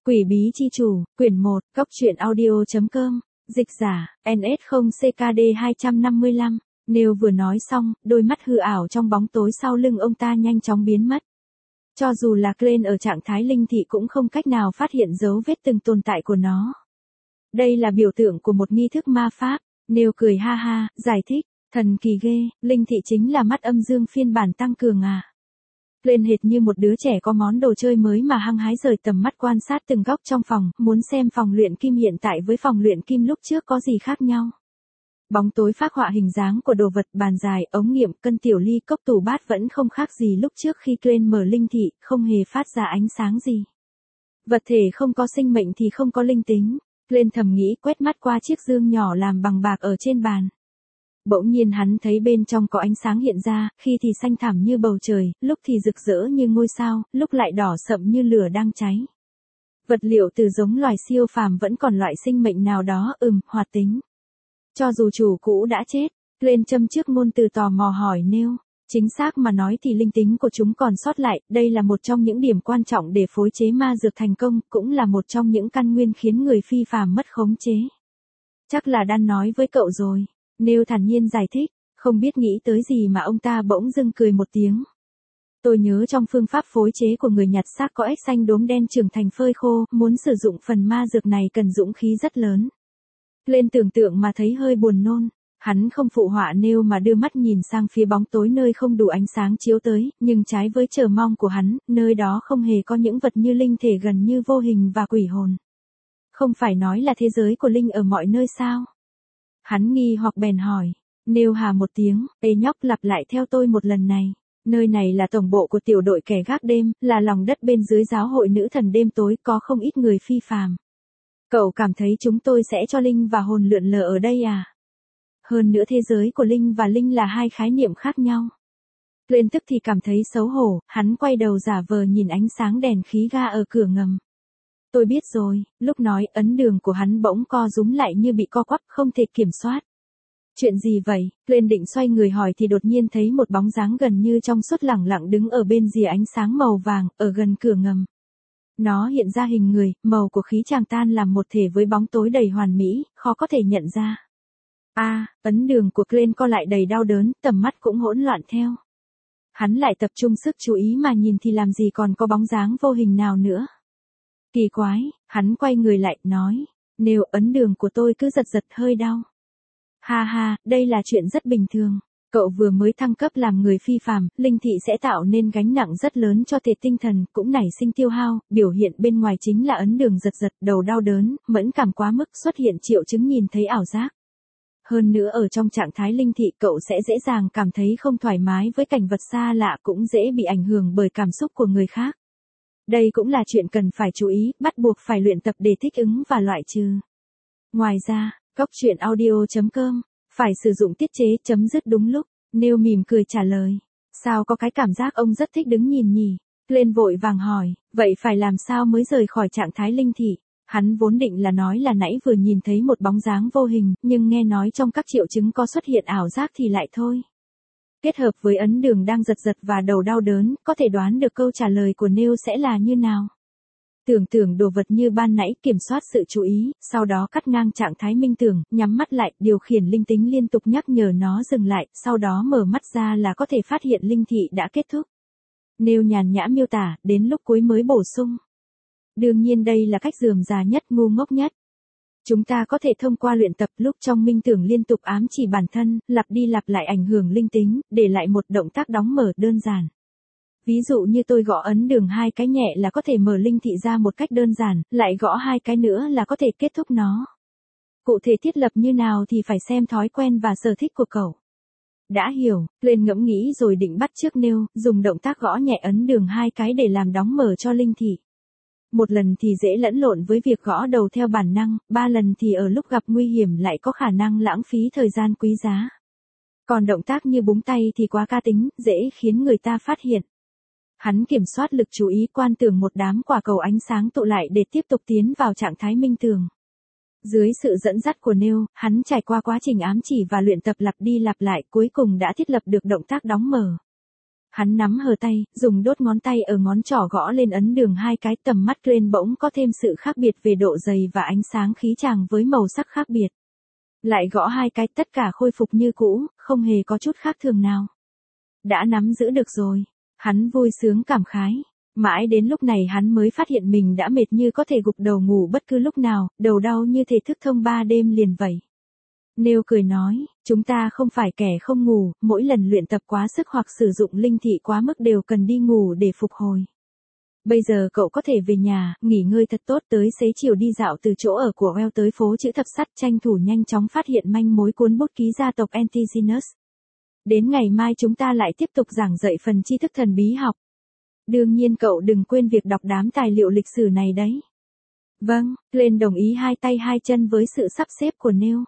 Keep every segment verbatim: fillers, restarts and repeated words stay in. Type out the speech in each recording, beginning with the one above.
Quỷ bí chi chủ, quyển một, góc truyện audio.com, dịch giả, en ét không C K D hai năm lăm. Neil vừa nói xong, đôi mắt hư ảo trong bóng tối sau lưng ông ta nhanh chóng biến mất. Cho dù là Glenn ở trạng thái linh thị cũng không cách nào phát hiện dấu vết từng tồn tại của nó. Đây là biểu tượng của một nghi thức ma pháp. Neil cười ha ha, giải thích, thần kỳ ghê, linh thị chính là mắt âm dương phiên bản tăng cường à. Lên hệt như một đứa trẻ có món đồ chơi mới mà hăng hái rời tầm mắt quan sát từng góc trong phòng, muốn xem phòng luyện kim hiện tại với phòng luyện kim lúc trước có gì khác nhau. Bóng tối phác họa hình dáng của đồ vật, bàn dài, ống nghiệm, cân tiểu ly, cốc tủ bát vẫn không khác gì lúc trước khi Glenn mở linh thị, không hề phát ra ánh sáng gì. Vật thể không có sinh mệnh thì không có linh tính. Glenn thầm nghĩ, quét mắt qua chiếc dương nhỏ làm bằng bạc ở trên bàn. Bỗng nhiên hắn thấy bên trong có ánh sáng hiện ra, khi thì xanh thẳm như bầu trời, lúc thì rực rỡ như ngôi sao, lúc lại đỏ sậm như lửa đang cháy. Vật liệu từ giống loài siêu phàm vẫn còn loại sinh mệnh nào đó, ừm, hoạt tính. Cho dù chủ cũ đã chết, Glenn châm trước ngôn từ tò mò hỏi Neil. Chính xác mà nói thì linh tính của chúng còn sót lại, đây là một trong những điểm quan trọng để phối chế ma dược thành công, cũng là một trong những căn nguyên khiến người phi phàm mất khống chế. Chắc là Dan nói với cậu rồi. Neil thản nhiên giải thích, không biết nghĩ tới gì mà ông ta bỗng dưng cười một tiếng. Tôi nhớ trong phương pháp phối chế của người nhặt xác có ếch xanh đốm đen trưởng thành phơi khô, muốn sử dụng phần ma dược này cần dũng khí rất lớn. Lên tưởng tượng mà thấy hơi buồn nôn, hắn không phụ họa Neil mà đưa mắt nhìn sang phía bóng tối nơi không đủ ánh sáng chiếu tới, nhưng trái với chờ mong của hắn, nơi đó không hề có những vật như linh thể gần như vô hình và quỷ hồn. Không phải nói là thế giới của linh ở mọi nơi sao? Hắn nghi hoặc bèn hỏi. Neil hà một tiếng, ê nhóc, lặp lại theo tôi một lần này. Nơi này là tổng bộ của tiểu đội kẻ gác đêm, là lòng đất bên dưới giáo hội nữ thần đêm tối, có không ít người phi phàm. Cậu cảm thấy chúng tôi sẽ cho linh và hồn lượn lờ ở đây à? Hơn nữa thế giới của linh và linh là hai khái niệm khác nhau. Glenn tức thì cảm thấy xấu hổ, hắn quay đầu giả vờ nhìn ánh sáng đèn khí ga ở cửa ngầm. Tôi biết rồi, lúc nói ấn đường của hắn bỗng co rúm lại như bị co quắp, không thể kiểm soát. Chuyện gì vậy? Glenn định xoay người hỏi thì đột nhiên thấy một bóng dáng gần như trong suốt lẳng lặng đứng ở bên rìa ánh sáng màu vàng, ở gần cửa ngầm. Nó hiện ra hình người, màu của khí chàng tan làm một thể với bóng tối đầy hoàn mỹ, khó có thể nhận ra. A, à, ấn đường của Glenn co lại đầy đau đớn, tầm mắt cũng hỗn loạn theo. Hắn lại tập trung sức chú ý mà nhìn thì làm gì còn có bóng dáng vô hình nào nữa. Kỳ quái, hắn quay người lại, nói, nếu ấn đường của tôi cứ giật giật hơi đau. Ha ha, đây là chuyện rất bình thường. Cậu vừa mới thăng cấp làm người phi phàm, linh thị sẽ tạo nên gánh nặng rất lớn cho thể tinh thần, cũng nảy sinh tiêu hao, biểu hiện bên ngoài chính là ấn đường giật giật, đầu đau đớn, mẫn cảm quá mức, xuất hiện triệu chứng nhìn thấy ảo giác. Hơn nữa ở trong trạng thái linh thị cậu sẽ dễ dàng cảm thấy không thoải mái với cảnh vật xa lạ, cũng dễ bị ảnh hưởng bởi cảm xúc của người khác. Đây cũng là chuyện cần phải chú ý, bắt buộc phải luyện tập để thích ứng và loại trừ. Ngoài ra, góc truyện audio.com, phải sử dụng tiết chế chấm dứt đúng lúc. Neil mỉm cười trả lời. Sao có cái cảm giác ông rất thích đứng nhìn nhỉ? Glenn vội vàng hỏi, vậy phải làm sao mới rời khỏi trạng thái linh thị? Hắn vốn định là nói là nãy vừa nhìn thấy một bóng dáng vô hình, nhưng nghe nói trong các triệu chứng có xuất hiện ảo giác thì lại thôi. Kết hợp với ấn đường đang giật giật và đầu đau đớn, có thể đoán được câu trả lời của Neil sẽ là như nào. Tưởng tượng đồ vật như ban nãy, kiểm soát sự chú ý, sau đó cắt ngang trạng thái minh tưởng, nhắm mắt lại, điều khiển linh tính liên tục nhắc nhở nó dừng lại, sau đó mở mắt ra là có thể phát hiện linh thị đã kết thúc. Neil nhàn nhã miêu tả, đến lúc cuối mới bổ sung. Đương nhiên đây là cách rườm rà nhất, ngu ngốc nhất. Chúng ta có thể thông qua luyện tập lúc trong minh tưởng liên tục ám chỉ bản thân, lặp đi lặp lại ảnh hưởng linh tính, để lại một động tác đóng mở đơn giản. Ví dụ như tôi gõ ấn đường hai cái nhẹ là có thể mở linh thị ra một cách đơn giản, lại gõ hai cái nữa là có thể kết thúc nó. Cụ thể thiết lập như nào thì phải xem thói quen và sở thích của cậu. Đã hiểu, Glenn ngẫm nghĩ rồi định bắt chước Neil, dùng động tác gõ nhẹ ấn đường hai cái để làm đóng mở cho linh thị. Một lần thì dễ lẫn lộn với việc gõ đầu theo bản năng, ba lần thì ở lúc gặp nguy hiểm lại có khả năng lãng phí thời gian quý giá. Còn động tác như búng tay thì quá cá tính, dễ khiến người ta phát hiện. Hắn kiểm soát lực chú ý, quan tưởng một đám quả cầu ánh sáng tụ lại để tiếp tục tiến vào trạng thái minh tường. Dưới sự dẫn dắt của Neil, hắn trải qua quá trình ám chỉ và luyện tập lặp đi lặp lại, cuối cùng đã thiết lập được động tác đóng mở. Hắn nắm hờ tay, dùng đốt ngón tay ở ngón trỏ gõ lên ấn đường hai cái, tầm mắt Glenn bỗng có thêm sự khác biệt về độ dày và ánh sáng khí chàng với màu sắc khác biệt. Lại gõ hai cái, tất cả khôi phục như cũ, không hề có chút khác thường nào. Đã nắm giữ được rồi. Hắn vui sướng cảm khái. Mãi đến lúc này hắn mới phát hiện mình đã mệt như có thể gục đầu ngủ bất cứ lúc nào, đầu đau như thể thức thông ba đêm liền vậy. Neil cười nói, chúng ta không phải kẻ không ngủ, mỗi lần luyện tập quá sức hoặc sử dụng linh thị quá mức đều cần đi ngủ để phục hồi. Bây giờ cậu có thể về nhà, nghỉ ngơi thật tốt, tới xế chiều đi dạo từ chỗ ở của Well tới phố chữ thập sắt, tranh thủ nhanh chóng phát hiện manh mối cuốn bút ký gia tộc Antigenus. Đến ngày mai chúng ta lại tiếp tục giảng dạy phần tri thức thần bí học. Đương nhiên cậu đừng quên việc đọc đám tài liệu lịch sử này đấy. Vâng, Glenn đồng ý hai tay hai chân với sự sắp xếp của Neil.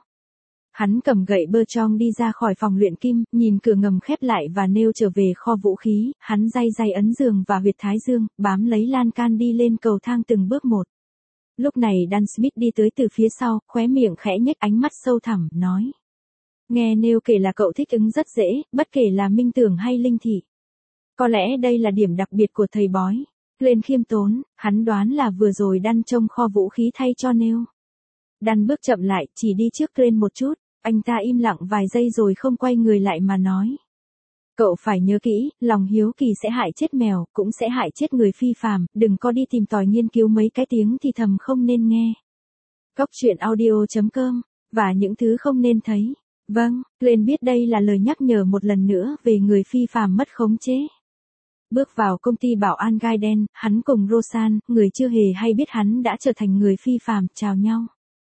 Hắn cầm gậy bơ trong đi ra khỏi phòng luyện kim, nhìn cửa ngầm khép lại và Neil trở về kho vũ khí, hắn day day ấn giường và huyệt thái dương, bám lấy lan can đi lên cầu thang từng bước một. Lúc này Dan Smith đi tới từ phía sau, khóe miệng khẽ nhếch, ánh mắt sâu thẳm, nói. Nghe Neil kể là cậu thích ứng rất dễ, bất kể là minh tưởng hay linh thị. Có lẽ đây là điểm đặc biệt của thầy bói. Glenn khiêm tốn, hắn đoán là vừa rồi Dan trông kho vũ khí thay cho Neil. Dan bước chậm lại, chỉ đi trước Glenn một chút, anh ta im lặng vài giây rồi không quay người lại mà nói. Cậu phải nhớ kỹ, lòng hiếu kỳ sẽ hại chết mèo, cũng sẽ hại chết người phi phàm, đừng có đi tìm tòi nghiên cứu mấy cái tiếng thì thầm không nên nghe. Cóc truyện audio chấm com, và những thứ không nên thấy. Vâng, Glenn biết đây là lời nhắc nhở một lần nữa về người phi phàm mất khống chế. Bước vào công ty bảo an gai đen, hắn cùng Roseanne, người chưa hề hay biết hắn đã trở thành người phi phàm, chào nhau.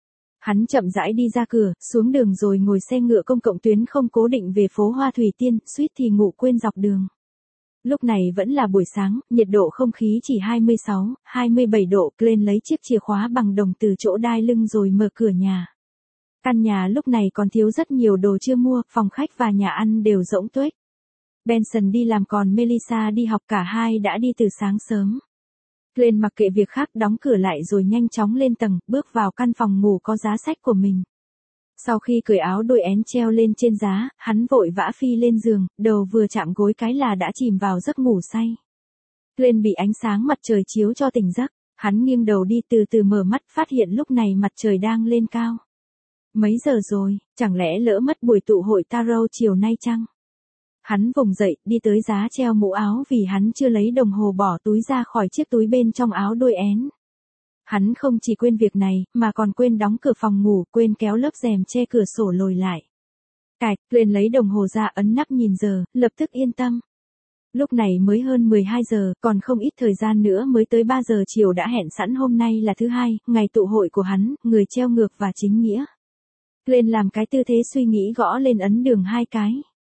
Hắn chậm rãi đi ra cửa, xuống đường rồi ngồi xe ngựa công cộng tuyến không cố định về phố Hoa Thủy Tiên, suýt thì ngủ quên dọc đường. Lúc này vẫn là buổi sáng, nhiệt độ không khí chỉ hai mươi sáu, hai mươi bảy độ, Glenn lấy chiếc chìa khóa bằng đồng từ chỗ đai lưng rồi mở cửa nhà. Căn nhà lúc này còn thiếu rất nhiều đồ chưa mua, phòng khách và nhà ăn đều rỗng tuếch. Benson đi làm còn Melissa đi học, cả hai đã đi từ sáng sớm. Glenn mặc kệ việc khác, đóng cửa lại rồi nhanh chóng lên tầng, bước vào căn phòng ngủ có giá sách của mình. Sau khi cởi áo đôi én treo lên trên giá, hắn vội vã phi lên giường, đầu vừa chạm gối cái là đã chìm vào giấc ngủ say. Glenn bị ánh sáng mặt trời chiếu cho tỉnh giấc, hắn nghiêng đầu đi, từ từ mở mắt, phát hiện lúc này mặt trời đang lên cao. Mấy giờ rồi, chẳng lẽ lỡ mất buổi tụ hội tarot chiều nay chăng? Hắn vùng dậy, đi tới giá treo mũ áo vì hắn chưa lấy đồng hồ bỏ túi ra khỏi chiếc túi bên trong áo đôi én. Hắn không chỉ quên việc này, mà còn quên đóng cửa phòng ngủ, quên kéo lớp rèm che cửa sổ lồi lại. Cạch, Glenn lấy đồng hồ ra, ấn nắp nhìn giờ, lập tức yên tâm. Lúc này mới hơn mười hai giờ, còn không ít thời gian nữa mới tới ba giờ chiều, đã hẹn sẵn hôm nay là thứ hai, ngày tụ hội của hắn, người treo ngược và chính nghĩa. Glenn làm cái tư thế suy nghĩ, gõ lên ấn đường hai cái.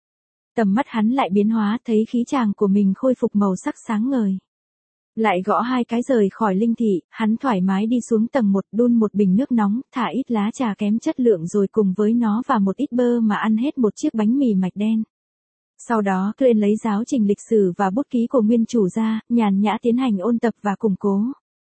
Tầm mắt hắn lại biến hóa, thấy khí chàng của mình khôi phục màu sắc sáng ngời. Lại gõ hai cái rời khỏi linh thị, hắn thoải mái đi xuống tầng một, đun một bình nước nóng, thả ít lá trà kém chất lượng rồi cùng với nó và một ít bơ mà ăn hết một chiếc bánh mì mạch đen. Sau đó, Glenn lấy giáo trình lịch sử và bút ký của nguyên chủ ra, nhàn nhã tiến hành ôn tập và củng cố.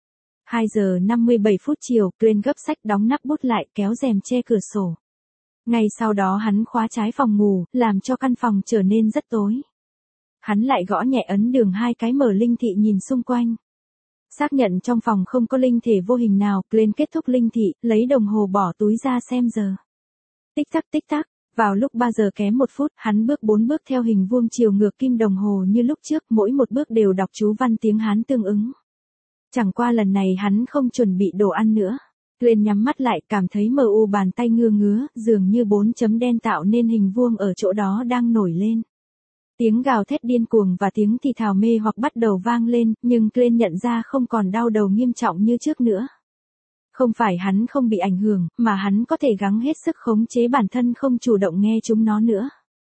hai giờ năm mươi bảy phút chiều, Glenn gấp sách, đóng nắp bút lại, kéo rèm che cửa sổ. Ngay sau đó hắn khóa trái phòng ngủ, làm cho căn phòng trở nên rất tối. Hắn lại gõ nhẹ ấn đường hai cái, mở linh thị nhìn xung quanh. Xác nhận trong phòng không có linh thể vô hình nào, Glenn kết thúc linh thị, lấy đồng hồ bỏ túi ra xem giờ. Tích tắc tích tắc, vào lúc ba giờ kém một phút, hắn bước bốn bước theo hình vuông chiều ngược kim đồng hồ như lúc trước, mỗi một bước đều đọc chú văn tiếng Hán tương ứng. Chẳng qua lần này hắn không chuẩn bị đồ ăn nữa. Glenn nhắm mắt lại, cảm thấy mờ u, bàn tay ngưa ngứa, dường như bốn chấm đen tạo nên hình vuông ở chỗ đó đang nổi lên. Tiếng gào thét điên cuồng và tiếng thì thào mê hoặc bắt đầu vang lên, nhưng Glenn nhận ra không còn đau đầu nghiêm trọng như trước nữa. Không phải hắn không bị ảnh hưởng, mà hắn có thể gắng hết sức khống chế bản thân không chủ động nghe chúng nó nữa.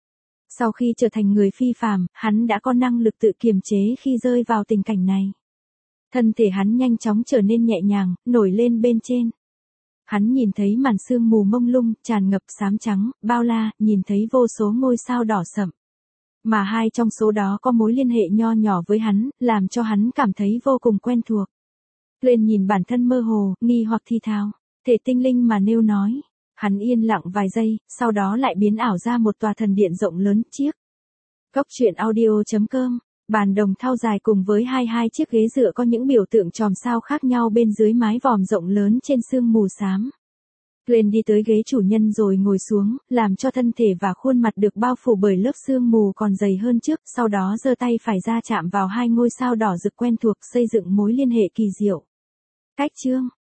Sau khi trở thành người phi phàm, hắn đã có năng lực tự kiềm chế khi rơi vào tình cảnh này. Thân thể hắn nhanh chóng trở nên nhẹ nhàng, nổi lên bên trên. Hắn nhìn thấy màn sương mù mông lung, tràn ngập xám trắng, bao la, nhìn thấy vô số ngôi sao đỏ sậm. Mà hai trong số đó có mối liên hệ nho nhỏ với hắn, làm cho hắn cảm thấy vô cùng quen thuộc. Glenn nhìn bản thân mơ hồ, nghi hoặc thi thào, thể tinh linh mà Neil nói. Hắn yên lặng vài giây, sau đó lại biến ảo ra một tòa thần điện rộng lớn, chiếc. Cóc truyện audio chấm com Bàn đồng thau dài cùng với hai hai chiếc ghế dựa có những biểu tượng chòm sao khác nhau bên dưới mái vòm rộng lớn trên sương mù xám. Glenn đi tới ghế chủ nhân rồi ngồi xuống, làm cho thân thể và khuôn mặt được bao phủ bởi lớp sương mù còn dày hơn trước, sau đó giơ tay phải ra chạm vào hai ngôi sao đỏ rực quen thuộc, xây dựng mối liên hệ kỳ diệu. Cách chương